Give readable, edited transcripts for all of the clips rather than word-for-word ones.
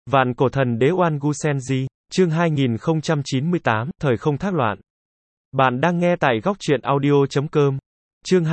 Vạn cổ thần đế Oan Gu Senji, chương 2098, thời không thác loạn. Bạn đang nghe tại góc truyện audio.com. Chương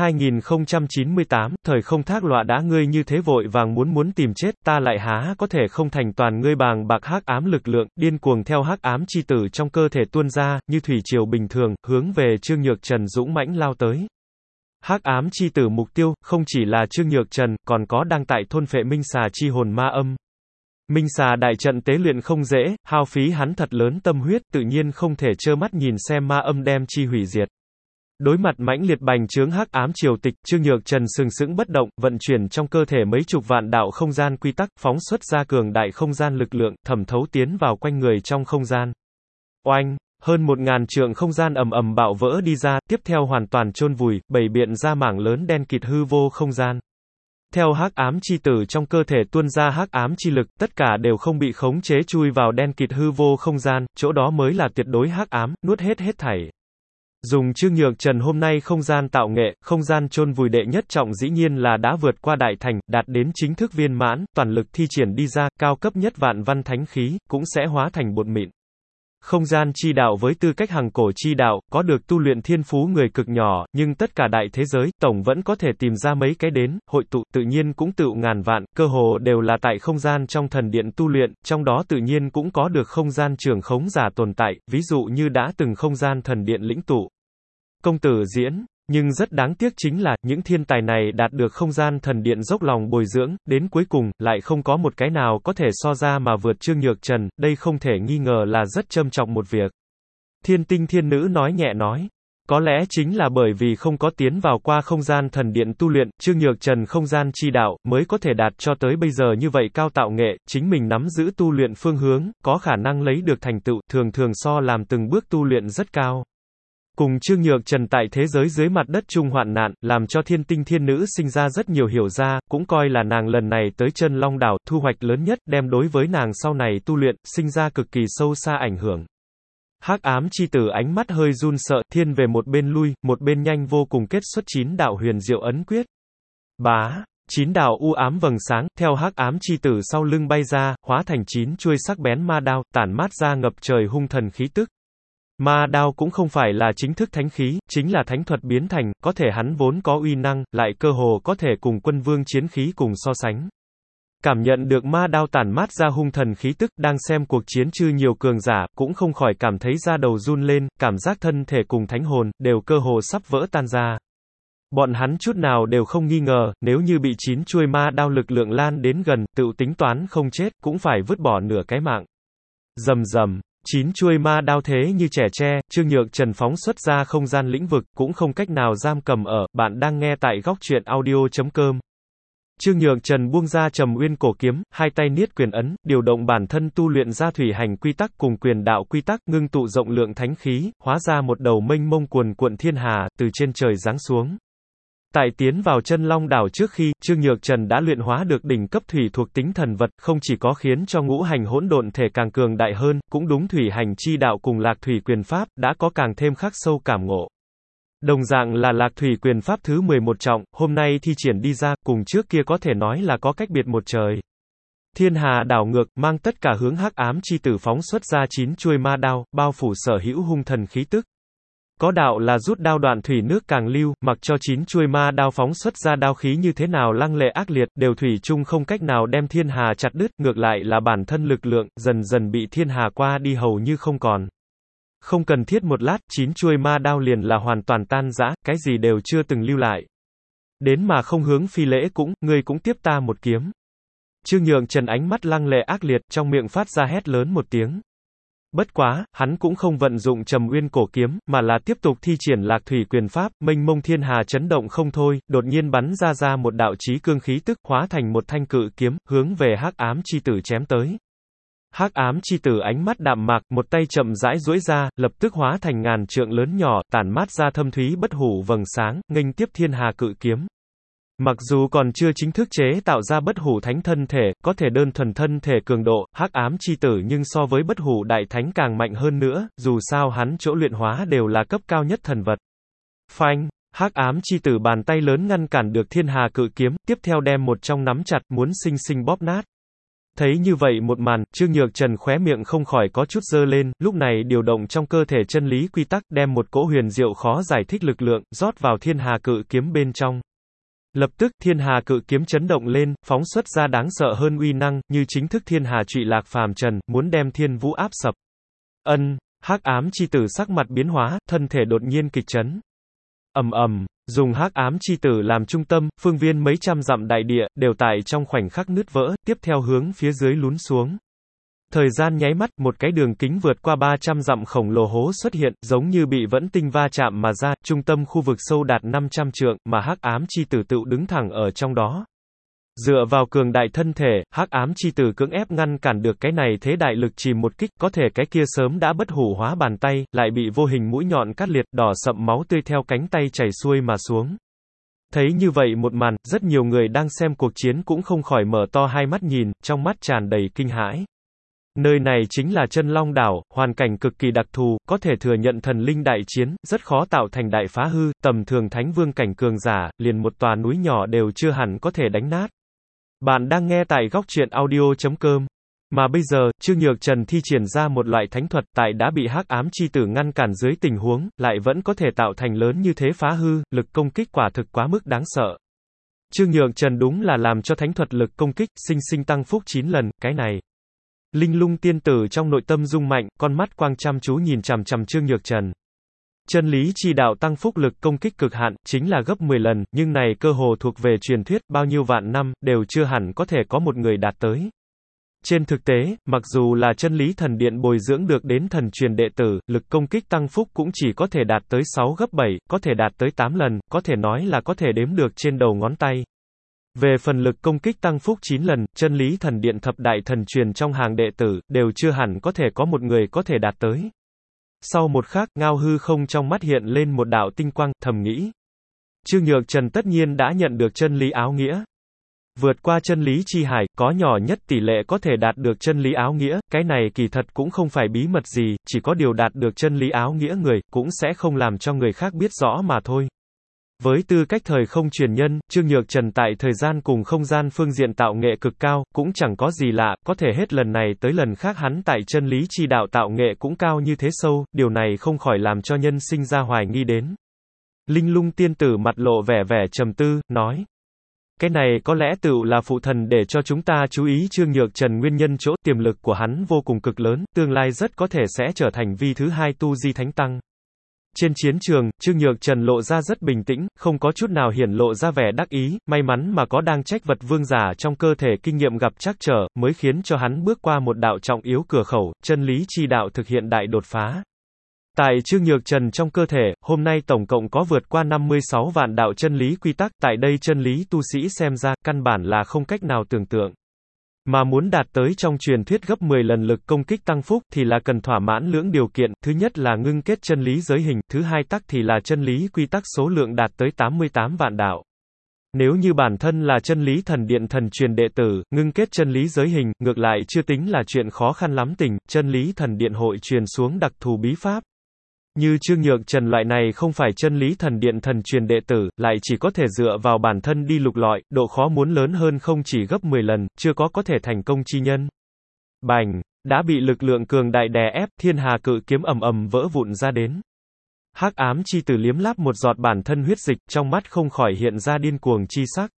2098, thời không thác loạn. Đã ngươi như thế vội vàng muốn tìm chết, ta lại há có thể không thành toàn ngươi. Bàng bạc hắc ám lực lượng, điên cuồng theo hắc ám chi tử trong cơ thể tuôn ra, như thủy triều bình thường, hướng về Trương Nhược Trần dũng mãnh lao tới. Hắc ám chi tử mục tiêu, không chỉ là Trương Nhược Trần, còn có đang tại thôn phệ minh xà chi hồn ma âm. Minh xà đại trận tế luyện không dễ, hao phí hắn thật lớn tâm huyết, tự nhiên không thể trơ mắt nhìn xem ma âm đem chi hủy diệt. Đối mặt mãnh liệt bành trướng hắc ám triều tịch, Trương Nhược Trần sừng sững bất động, vận chuyển trong cơ thể mấy chục vạn đạo không gian quy tắc, phóng xuất ra cường đại không gian lực lượng, thẩm thấu tiến vào quanh người trong không gian. Oanh! Hơn 1000 trượng không gian ầm ầm bạo vỡ đi ra, tiếp theo hoàn toàn chôn vùi, bày biện ra mảng lớn đen kịt hư vô không gian. Theo hắc ám chi tử trong cơ thể tuôn ra hắc ám chi lực, tất cả đều không bị khống chế chui vào đen kịt hư vô không gian, chỗ đó mới là tuyệt đối hắc ám, nuốt hết thảy. Dùng Trương Nhược Trần hôm nay không gian tạo nghệ, không gian chôn vùi đệ nhất trọng dĩ nhiên là đã vượt qua đại thành, đạt đến chính thức viên mãn, toàn lực thi triển đi ra, cao cấp nhất vạn văn thánh khí, cũng sẽ hóa thành bột mịn. Không gian chi đạo với tư cách hằng cổ chi đạo, có được tu luyện thiên phú người cực nhỏ, nhưng tất cả đại thế giới, tổng vẫn có thể tìm ra mấy cái đến, hội tụ, tự nhiên cũng tựu ngàn vạn, cơ hồ đều là tại không gian trong thần điện tu luyện, trong đó tự nhiên cũng có được không gian trưởng khống giả tồn tại, ví dụ như đã từng không gian thần điện lĩnh tụ. Công tử Diễn. Nhưng rất đáng tiếc chính là, những thiên tài này đạt được không gian thần điện dốc lòng bồi dưỡng, đến cuối cùng, lại không có một cái nào có thể so ra mà vượt Trương Nhược Trần, đây không thể nghi ngờ là rất trâm trọng một việc. Thiên tinh thiên nữ nói nhẹ nói. Có lẽ chính là bởi vì không có tiến vào qua không gian thần điện tu luyện, Trương Nhược Trần không gian chi đạo, mới có thể đạt cho tới bây giờ như vậy cao tạo nghệ, chính mình nắm giữ tu luyện phương hướng, có khả năng lấy được thành tựu, thường so làm từng bước tu luyện rất cao. Cùng Trương Nhược Trần tại thế giới dưới mặt đất chung hoạn nạn, làm cho thiên tinh thiên nữ sinh ra rất nhiều hiểu ra, cũng coi là nàng lần này tới Chân Long đảo, thu hoạch lớn nhất, đem đối với nàng sau này tu luyện, sinh ra cực kỳ sâu xa ảnh hưởng. Hắc ám chi tử ánh mắt hơi run sợ, thiên về một bên lui, một bên nhanh vô cùng kết xuất 9 đạo huyền diệu ấn quyết. Bá! 9 đạo u ám vầng sáng, theo hắc ám chi tử sau lưng bay ra, hóa thành 9 chuôi sắc bén ma đao, tản mát ra ngập trời hung thần khí tức. Ma đao cũng không phải là chính thức thánh khí, chính là thánh thuật biến thành, có thể hắn vốn có uy năng, lại cơ hồ có thể cùng quân vương chiến khí cùng so sánh. Cảm nhận được ma đao tản mát ra hung thần khí tức, đang xem cuộc chiến chư nhiều cường giả, cũng không khỏi cảm thấy da đầu run lên, cảm giác thân thể cùng thánh hồn, đều cơ hồ sắp vỡ tan ra. Bọn hắn chút nào đều không nghi ngờ, nếu như bị 9 chuôi ma đao lực lượng lan đến gần, tự tính toán không chết, cũng phải vứt bỏ nửa cái mạng. Rầm rầm. 9 chuôi ma đao thế như trẻ tre, Trương Nhược Trần phóng xuất ra không gian lĩnh vực, cũng không cách nào giam cầm ở, bạn đang nghe tại góc truyện audio.com. Trương Nhược Trần buông ra Trầm Uyên cổ kiếm, hai tay niết quyền ấn, điều động bản thân tu luyện ra thủy hành quy tắc cùng quyền đạo quy tắc, ngưng tụ rộng lượng thánh khí, hóa ra một đầu mênh mông cuồn cuộn thiên hà, từ trên trời giáng xuống. Tại tiến vào Chân Long đảo trước khi, Trương Nhược Trần đã luyện hóa được đỉnh cấp thủy thuộc tính thần vật, không chỉ có khiến cho ngũ hành hỗn độn thể càng cường đại hơn, cũng đúng thủy hành chi đạo cùng lạc thủy quyền pháp, đã có càng thêm khắc sâu cảm ngộ. Đồng dạng là lạc thủy quyền pháp thứ 11 trọng, hôm nay thi triển đi ra, cùng trước kia có thể nói là có cách biệt một trời. Thiên hà đảo ngược, mang tất cả hướng hắc ám chi tử phóng xuất ra 9 chuôi ma đao, bao phủ sở hữu hung thần khí tức. Có đạo là rút đao đoạn thủy nước càng lưu, mặc cho 9 chuôi ma đao phóng xuất ra đao khí như thế nào lăng lệ ác liệt, đều thủy chung không cách nào đem thiên hà chặt đứt, ngược lại là bản thân lực lượng, dần dần bị thiên hà qua đi hầu như không còn. Không cần thiết một lát, 9 chuôi ma đao liền là hoàn toàn tan rã, cái gì đều chưa từng lưu lại. Đến mà không hướng phi lễ cũng, ngươi cũng tiếp ta một kiếm. Trương Nhược Trần ánh mắt lăng lệ ác liệt, trong miệng phát ra hét lớn một tiếng. Bất quá, hắn cũng không vận dụng Trầm Uyên cổ kiếm, mà là tiếp tục thi triển lạc thủy quyền pháp, mênh mông thiên hà chấn động không thôi, đột nhiên bắn ra một đạo chí cương khí tức, hóa thành một thanh cự kiếm, hướng về hắc ám chi tử chém tới. Hắc ám chi tử ánh mắt đạm mạc, một tay chậm rãi duỗi ra, lập tức hóa thành ngàn trượng lớn nhỏ, tản mát ra thâm thúy bất hủ vầng sáng, nghênh tiếp thiên hà cự kiếm. Mặc dù còn chưa chính thức chế tạo ra bất hủ thánh thân thể, có thể đơn thuần thân thể cường độ, hắc ám chi tử nhưng so với bất hủ đại thánh càng mạnh hơn nữa, dù sao hắn chỗ luyện hóa đều là cấp cao nhất thần vật. Phanh, hắc ám chi tử bàn tay lớn ngăn cản được thiên hà cự kiếm, tiếp theo đem một trong nắm chặt, muốn sinh bóp nát. Thấy như vậy một màn, Trương Nhược Trần khóe miệng không khỏi có chút giơ lên, lúc này điều động trong cơ thể chân lý quy tắc, đem một cỗ huyền diệu khó giải thích lực lượng, rót vào thiên hà cự kiếm bên trong. Lập tức, thiên hà cự kiếm chấn động lên, phóng xuất ra đáng sợ hơn uy năng, như chính thức thiên hà trụy lạc phàm trần, muốn đem thiên vũ áp sập. Hắc ám chi tử sắc mặt biến hóa, thân thể đột nhiên kịch chấn. Ầm ầm, dùng hắc ám chi tử làm trung tâm, phương viên mấy trăm dặm đại địa, đều tại trong khoảnh khắc nứt vỡ, tiếp theo hướng phía dưới lún xuống. Thời gian nháy mắt, một cái đường kính vượt qua 300 dặm khổng lồ hố xuất hiện, giống như bị vẫn tinh va chạm mà ra, trung tâm khu vực sâu đạt 500 trượng, mà hắc ám chi tử tự đứng thẳng ở trong đó. Dựa vào cường đại thân thể, hắc ám chi tử cưỡng ép ngăn cản được cái này thế đại lực trì một kích, có thể cái kia sớm đã bất hủ hóa bàn tay, lại bị vô hình mũi nhọn cắt liệt, đỏ sậm máu tươi theo cánh tay chảy xuôi mà xuống. Thấy như vậy một màn, rất nhiều người đang xem cuộc chiến cũng không khỏi mở to hai mắt nhìn, trong mắt tràn đầy kinh hãi. Nơi này chính là Chân Long đảo, hoàn cảnh cực kỳ đặc thù, có thể thừa nhận thần linh đại chiến, rất khó tạo thành đại phá hư, tầm thường thánh vương cảnh cường giả, liền một tòa núi nhỏ đều chưa hẳn có thể đánh nát. Bạn đang nghe tại góc truyện audio.com. Mà bây giờ, Trương Nhược Trần thi triển ra một loại thánh thuật, tại đã bị hắc ám chi tử ngăn cản dưới tình huống, lại vẫn có thể tạo thành lớn như thế phá hư, lực công kích quả thực quá mức đáng sợ. Trương Nhược Trần đúng là làm cho thánh thuật lực công kích, sinh sinh tăng phúc 9 lần, cái này. Linh Lung tiên tử trong nội tâm rung mạnh, con mắt quang chăm chú nhìn chằm chằm Trương Nhược Trần. Chân lý chi đạo tăng phúc lực công kích cực hạn, chính là gấp 10 lần, nhưng này cơ hồ thuộc về truyền thuyết, bao nhiêu vạn năm, đều chưa hẳn có thể có một người đạt tới. Trên thực tế, mặc dù là chân lý thần điện bồi dưỡng được đến thần truyền đệ tử, lực công kích tăng phúc cũng chỉ có thể đạt tới 6 gấp 7, có thể đạt tới 8 lần, có thể nói là có thể đếm được trên đầu ngón tay. Về phần lực công kích tăng phúc 9 lần, chân lý thần điện thập đại thần truyền trong hàng đệ tử, đều chưa hẳn có thể có một người có thể đạt tới. Sau một khắc, ngao hư không trong mắt hiện lên một đạo tinh quang, thầm nghĩ. Trương Nhược Trần tất nhiên đã nhận được chân lý áo nghĩa. Vượt qua chân lý chi hải, có nhỏ nhất tỷ lệ có thể đạt được chân lý áo nghĩa, cái này kỳ thật cũng không phải bí mật gì, chỉ có điều đạt được chân lý áo nghĩa người, cũng sẽ không làm cho người khác biết rõ mà thôi. Với tư cách thời không truyền nhân, Trương Nhược Trần tại thời gian cùng không gian phương diện tạo nghệ cực cao, cũng chẳng có gì lạ, có thể hết lần này tới lần khác hắn tại chân lý chi đạo tạo nghệ cũng cao như thế sâu, điều này không khỏi làm cho nhân sinh ra hoài nghi đến. Linh Lung tiên tử mặt lộ vẻ vẻ trầm tư, nói. Cái này có lẽ tựu là phụ thần để cho chúng ta chú ý Trương Nhược Trần nguyên nhân chỗ tiềm lực của hắn vô cùng cực lớn, tương lai rất có thể sẽ trở thành vi thứ hai tu di thánh tăng. Trên chiến trường, Trương Nhược Trần lộ ra rất bình tĩnh, không có chút nào hiển lộ ra vẻ đắc ý, may mắn mà có đang trách vật vương giả trong cơ thể kinh nghiệm gặp trắc trở, mới khiến cho hắn bước qua một đạo trọng yếu cửa khẩu, chân lý chi đạo thực hiện đại đột phá. Tại Trương Nhược Trần trong cơ thể, hôm nay tổng cộng có vượt qua 56 vạn đạo chân lý quy tắc, tại đây chân lý tu sĩ xem ra, căn bản là không cách nào tưởng tượng. Mà muốn đạt tới trong truyền thuyết gấp 10 lần lực công kích tăng phúc thì là cần thỏa mãn lưỡng điều kiện, thứ nhất là ngưng kết chân lý giới hình, thứ hai tắc thì là chân lý quy tắc số lượng đạt tới 88 vạn đạo. Nếu như bản thân là chân lý thần điện thần truyền đệ tử, ngưng kết chân lý giới hình, ngược lại chưa tính là chuyện khó khăn lắm tình, chân lý thần điện hội truyền xuống đặc thù bí pháp. Như Trương Nhược Trần loại này không phải chân lý thần điện thần truyền đệ tử, lại chỉ có thể dựa vào bản thân đi lục lọi, độ khó muốn lớn hơn không chỉ gấp 10 lần, chưa có thể thành công chi nhân. Bành, đã bị lực lượng cường đại đè ép, thiên hà cự kiếm ầm ầm vỡ vụn ra đến. Hắc ám chi tử liếm láp một giọt bản thân huyết dịch, trong mắt không khỏi hiện ra điên cuồng chi sắc.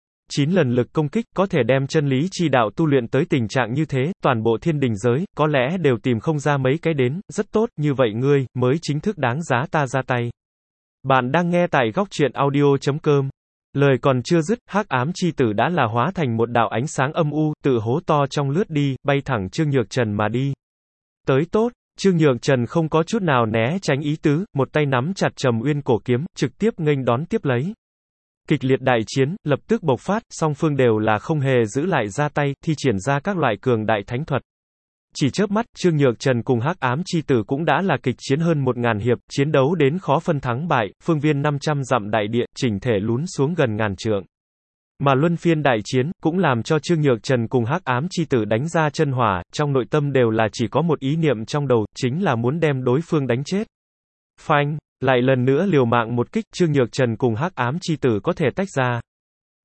9 lần lực công kích, có thể đem chân lý chi đạo tu luyện tới tình trạng như thế, toàn bộ thiên đình giới, có lẽ đều tìm không ra mấy cái đến, rất tốt, như vậy ngươi, mới chính thức đáng giá ta ra tay. Bạn đang nghe tại góc truyện audio.com. Lời còn chưa dứt, hắc ám chi tử đã là hóa thành một đạo ánh sáng âm u, tự hố to trong lướt đi, bay thẳng Trương Nhược Trần mà đi. Tới tốt, Trương Nhược Trần không có chút nào né tránh ý tứ, một tay nắm chặt Trầm Uyên cổ kiếm, trực tiếp nghênh đón tiếp lấy. Kịch liệt đại chiến, lập tức bộc phát, song phương đều là không hề giữ lại ra tay, thi triển ra các loại cường đại thánh thuật. Chỉ chớp mắt, Trương Nhược Trần cùng hắc ám chi tử cũng đã là kịch chiến hơn 1000 hiệp, chiến đấu đến khó phân thắng bại, phương viên 500 dặm đại địa, chỉnh thể lún xuống gần ngàn trượng. Mà luân phiên đại chiến, cũng làm cho Trương Nhược Trần cùng hắc ám chi tử đánh ra chân hỏa, trong nội tâm đều là chỉ có một ý niệm trong đầu, chính là muốn đem đối phương đánh chết. Phanh! Lại lần nữa liều mạng một kích, Trương Nhược Trần cùng hắc ám chi tử có thể tách ra.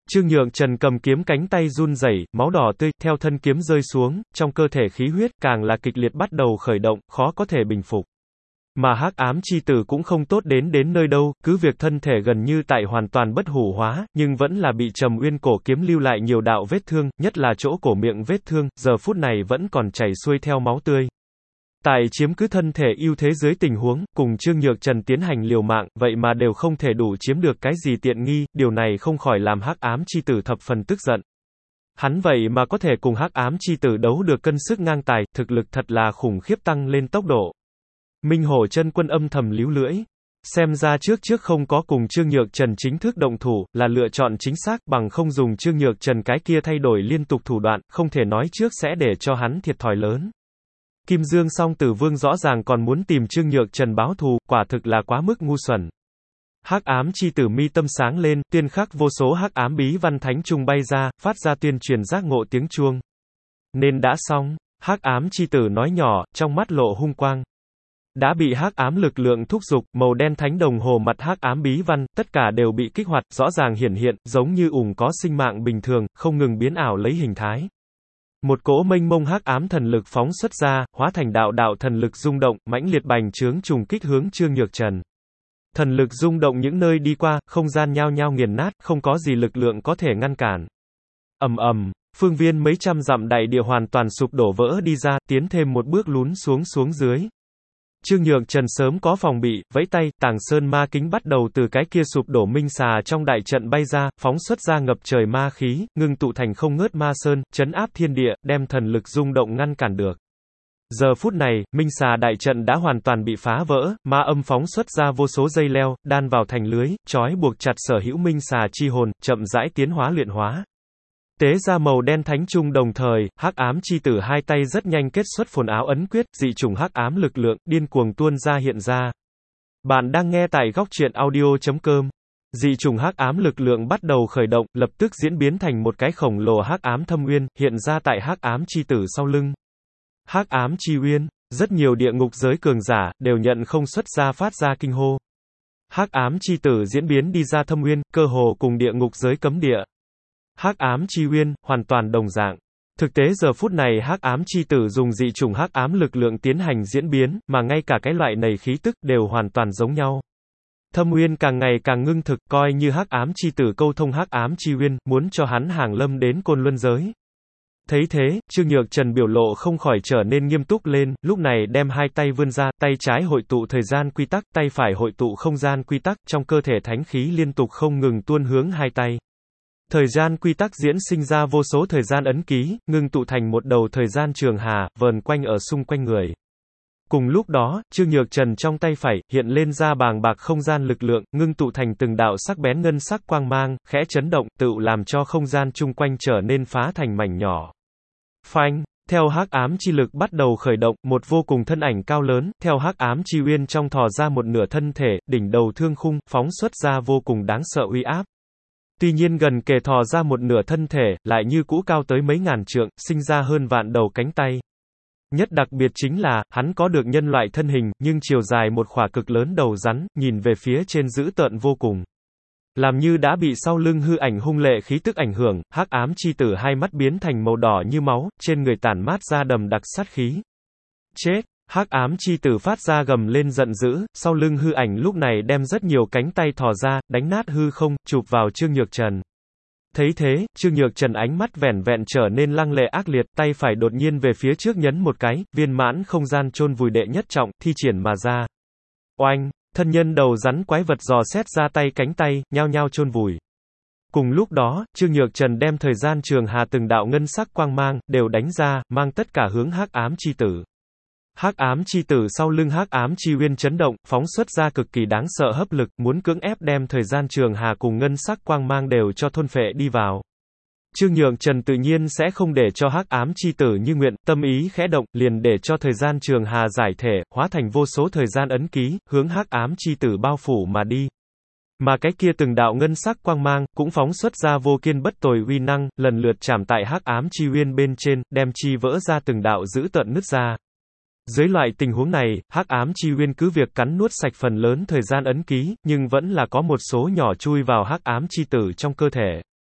Trương Nhược Trần cầm kiếm cánh tay run rẩy, máu đỏ tươi theo thân kiếm rơi xuống, trong cơ thể khí huyết càng là kịch liệt bắt đầu khởi động, khó có thể bình phục. Mà hắc ám chi tử cũng không tốt đến nơi đâu, cứ việc thân thể gần như tại hoàn toàn bất hủ hóa, nhưng vẫn là bị Trầm Uyên cổ kiếm lưu lại nhiều đạo vết thương, nhất là chỗ cổ miệng vết thương, giờ phút này vẫn còn chảy xuôi theo máu tươi. Tại chiếm cứ thân thể ưu thế dưới tình huống, cùng Trương Nhược Trần tiến hành liều mạng, vậy mà đều không thể đủ chiếm được cái gì tiện nghi, điều này không khỏi làm hắc ám chi tử thập phần tức giận. Hắn vậy mà có thể cùng hắc ám chi tử đấu được cân sức ngang tài, thực lực thật là khủng khiếp tăng lên tốc độ. Minh Hổ Chân Quân âm thầm líu lưỡi. Xem ra trước không có cùng Trương Nhược Trần chính thức động thủ, là lựa chọn chính xác, bằng không dùng Trương Nhược Trần cái kia thay đổi liên tục thủ đoạn, không thể nói trước sẽ để cho hắn thiệt thòi lớn. Kim Dương Song Tử Vương rõ ràng còn muốn tìm Trương Nhược Trần báo thù, quả thực là quá mức ngu xuẩn. Hắc ám chi tử mi tâm sáng lên, tuyên khắc vô số hắc ám bí văn thánh trùng bay ra, phát ra tuyên truyền giác ngộ tiếng chuông. Nên đã xong, hắc ám chi tử nói nhỏ, trong mắt lộ hung quang. Đã bị hắc ám lực lượng thúc giục, màu đen thánh đồng hồ mặt hắc ám bí văn, tất cả đều bị kích hoạt, rõ ràng hiển hiện, giống như có sinh mạng bình thường, không ngừng biến ảo lấy hình thái. Một cỗ mênh mông hắc ám thần lực phóng xuất ra, hóa thành đạo thần lực rung động, mãnh liệt bành trướng trùng kích hướng Trương Nhược Trần. Thần lực rung động những nơi đi qua, không gian nhao nhao nghiền nát, không có gì lực lượng có thể ngăn cản. Ầm ầm, phương viên mấy trăm dặm đại địa hoàn toàn sụp đổ vỡ đi ra, tiến thêm một bước lún xuống dưới. Trương Nhược Trần sớm có phòng bị, vẫy tay, Tàng Sơn ma kính bắt đầu từ cái kia sụp đổ minh xà trong đại trận bay ra, phóng xuất ra ngập trời ma khí, ngưng tụ thành không ngớt ma sơn, trấn áp thiên địa, đem thần lực rung động ngăn cản được. Giờ phút này, minh xà đại trận đã hoàn toàn bị phá vỡ, ma âm phóng xuất ra vô số dây leo, đan vào thành lưới, trói buộc chặt sở hữu minh xà chi hồn, chậm rãi tiến hóa luyện hóa. Tế ra màu đen thánh trung đồng thời, hắc ám chi tử hai tay rất nhanh kết xuất phồn áo ấn quyết, dị chủng hắc ám lực lượng, điên cuồng tuôn ra hiện ra. Bạn đang nghe tại góc truyện audio.com. Dị chủng hắc ám lực lượng bắt đầu khởi động, lập tức diễn biến thành một cái khổng lồ hắc ám thâm uyên, hiện ra tại hắc ám chi tử sau lưng. Hắc ám chi uyên, rất nhiều địa ngục giới cường giả, đều nhận không xuất ra phát ra kinh hô. Hắc ám chi tử diễn biến đi ra thâm uyên, cơ hồ cùng địa ngục giới cấm địa. Hắc ám chi uyên, hoàn toàn đồng dạng. Thực tế giờ phút này hắc ám chi tử dùng dị chủng hắc ám lực lượng tiến hành diễn biến, mà ngay cả cái loại này khí tức đều hoàn toàn giống nhau. Thâm uyên càng ngày càng ngưng thực, coi như hắc ám chi tử câu thông hắc ám chi uyên, muốn cho hắn hàng lâm đến Côn Luân giới. Thấy thế, Trương Nhược Trần biểu lộ không khỏi trở nên nghiêm túc lên, lúc này đem hai tay vươn ra, tay trái hội tụ thời gian quy tắc, tay phải hội tụ không gian quy tắc, trong cơ thể thánh khí liên tục không ngừng tuôn hướng hai tay. Thời gian quy tắc diễn sinh ra vô số thời gian ấn ký, ngưng tụ thành một đầu thời gian trường hà, vờn quanh ở xung quanh người. Cùng lúc đó, Trương Nhược Trần trong tay phải, hiện lên ra bàng bạc không gian lực lượng, ngưng tụ thành từng đạo sắc bén ngân sắc quang mang, khẽ chấn động, tự làm cho không gian chung quanh trở nên phá thành mảnh nhỏ. Phanh! Theo hắc ám chi lực bắt đầu khởi động, một vô cùng thân ảnh cao lớn, theo hắc ám chi uyên trong thò ra một nửa thân thể, đỉnh đầu thương khung, phóng xuất ra vô cùng đáng sợ uy áp. Tuy nhiên gần kề thò ra một nửa thân thể, lại như cũ cao tới mấy ngàn trượng, sinh ra hơn vạn đầu cánh tay. Nhất đặc biệt chính là, hắn có được nhân loại thân hình, nhưng chiều dài một khỏa cực lớn đầu rắn, nhìn về phía trên dữ tợn vô cùng. Làm như đã bị sau lưng hư ảnh hung lệ khí tức ảnh hưởng, hắc ám chi tử hai mắt biến thành màu đỏ như máu, trên người tản mát ra đầm đặc sát khí. Chết! Hắc ám chi tử phát ra gầm lên giận dữ, sau lưng hư ảnh lúc này đem rất nhiều cánh tay thò ra, đánh nát hư không, chụp vào Trương Nhược Trần. Thấy thế, Trương Nhược Trần ánh mắt vẻn vẹn trở nên lăng lệ ác liệt, tay phải đột nhiên về phía trước nhấn một cái, viên mãn không gian chôn vùi đệ nhất trọng, thi triển mà ra. Oanh! Thân nhân đầu rắn quái vật dò xét ra tay cánh tay, nhao nhao chôn vùi. Cùng lúc đó, Trương Nhược Trần đem thời gian trường hà từng đạo ngân sắc quang mang, đều đánh ra, mang tất cả hướng hắc ám chi tử. Hắc ám chi tử sau lưng hắc ám chi uyên chấn động, phóng xuất ra cực kỳ đáng sợ hấp lực, muốn cưỡng ép đem thời gian trường hà cùng ngân sắc quang mang đều cho thôn phệ đi vào. Trương Nhược Trần tự nhiên sẽ không để cho hắc ám chi tử như nguyện, tâm ý khẽ động, liền để cho thời gian trường hà giải thể, hóa thành vô số thời gian ấn ký, hướng hắc ám chi tử bao phủ mà đi. Mà cái kia từng đạo ngân sắc quang mang, cũng phóng xuất ra vô kiên bất tồi uy năng, lần lượt chạm tại hắc ám chi uyên bên trên, đem chi vỡ ra từng đạo dữ tợn nứt ra. Dưới loại tình huống này, hắc ám chi uyên cứ việc cắn nuốt sạch phần lớn thời gian ấn ký, nhưng vẫn là có một số nhỏ chui vào hắc ám chi tử trong cơ thể.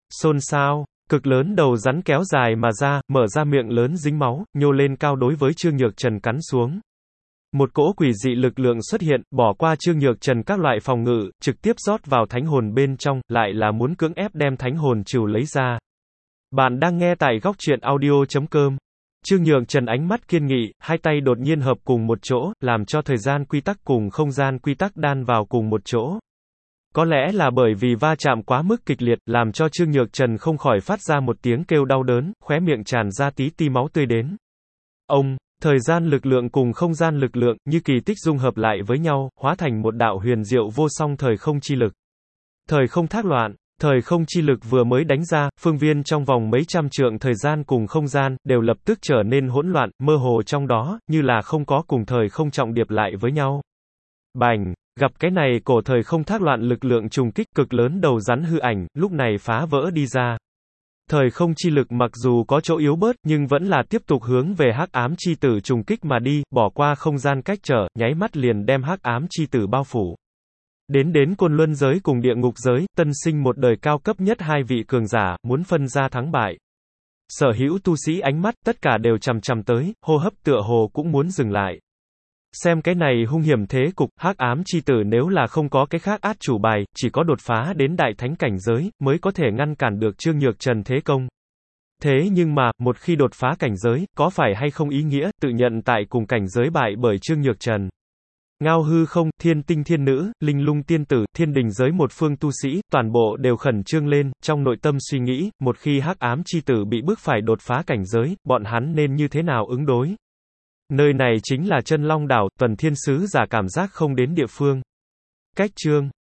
Xôn xao, cực lớn đầu rắn kéo dài mà ra, mở ra miệng lớn dính máu, nhô lên cao đối với Trương Nhược Trần cắn xuống. Một cỗ quỷ dị lực lượng xuất hiện, bỏ qua Trương Nhược Trần các loại phòng ngự, trực tiếp rót vào thánh hồn bên trong, lại là muốn cưỡng ép đem thánh hồn trừu lấy ra. Bạn đang nghe tại góc truyện audio.com. Trương Nhược Trần ánh mắt kiên nghị, hai tay đột nhiên hợp cùng một chỗ, làm cho thời gian quy tắc cùng không gian quy tắc đan vào cùng một chỗ. Có lẽ là bởi vì va chạm quá mức kịch liệt, làm cho Trương Nhược Trần không khỏi phát ra một tiếng kêu đau đớn, khóe miệng tràn ra tí ti máu tươi đến. Ông, thời gian lực lượng cùng không gian lực lượng, như kỳ tích dung hợp lại với nhau, hóa thành một đạo huyền diệu vô song thời không chi lực. Thời không thác loạn. Thời không chi lực vừa mới đánh ra, phương viên trong vòng mấy trăm trượng thời gian cùng không gian, đều lập tức trở nên hỗn loạn, mơ hồ trong đó, như là không có cùng thời không trọng điệp lại với nhau. Bành! Gặp cái này cổ thời không thác loạn lực lượng trùng kích cực lớn đầu rắn hư ảnh, lúc này phá vỡ đi ra. Thời không chi lực mặc dù có chỗ yếu bớt, nhưng vẫn là tiếp tục hướng về hắc ám chi tử trùng kích mà đi, bỏ qua không gian cách trở, nháy mắt liền đem hắc ám chi tử bao phủ. Đến Côn Luân giới cùng địa ngục giới, tân sinh một đời cao cấp nhất hai vị cường giả, muốn phân ra thắng bại. Sở hữu tu sĩ ánh mắt, tất cả đều chằm chằm tới, hô hấp tựa hồ cũng muốn dừng lại. Xem cái này hung hiểm thế cục, hắc ám chi tử nếu là không có cái khác át chủ bài, chỉ có đột phá đến đại thánh cảnh giới, mới có thể ngăn cản được Trương Nhược Trần thế công. Thế nhưng mà, một khi đột phá cảnh giới, có phải hay không ý nghĩa, tự nhận tại cùng cảnh giới bại bởi Trương Nhược Trần. Ngao hư không, thiên tinh thiên nữ, linh lung tiên tử, thiên đình giới một phương tu sĩ, toàn bộ đều khẩn trương lên, trong nội tâm suy nghĩ, một khi hắc ám chi tử bị bức phải đột phá cảnh giới, bọn hắn nên như thế nào ứng đối. Nơi này chính là Chân Long đảo, Tuần Thiên Sứ giả cảm giác không đến địa phương. Cách chương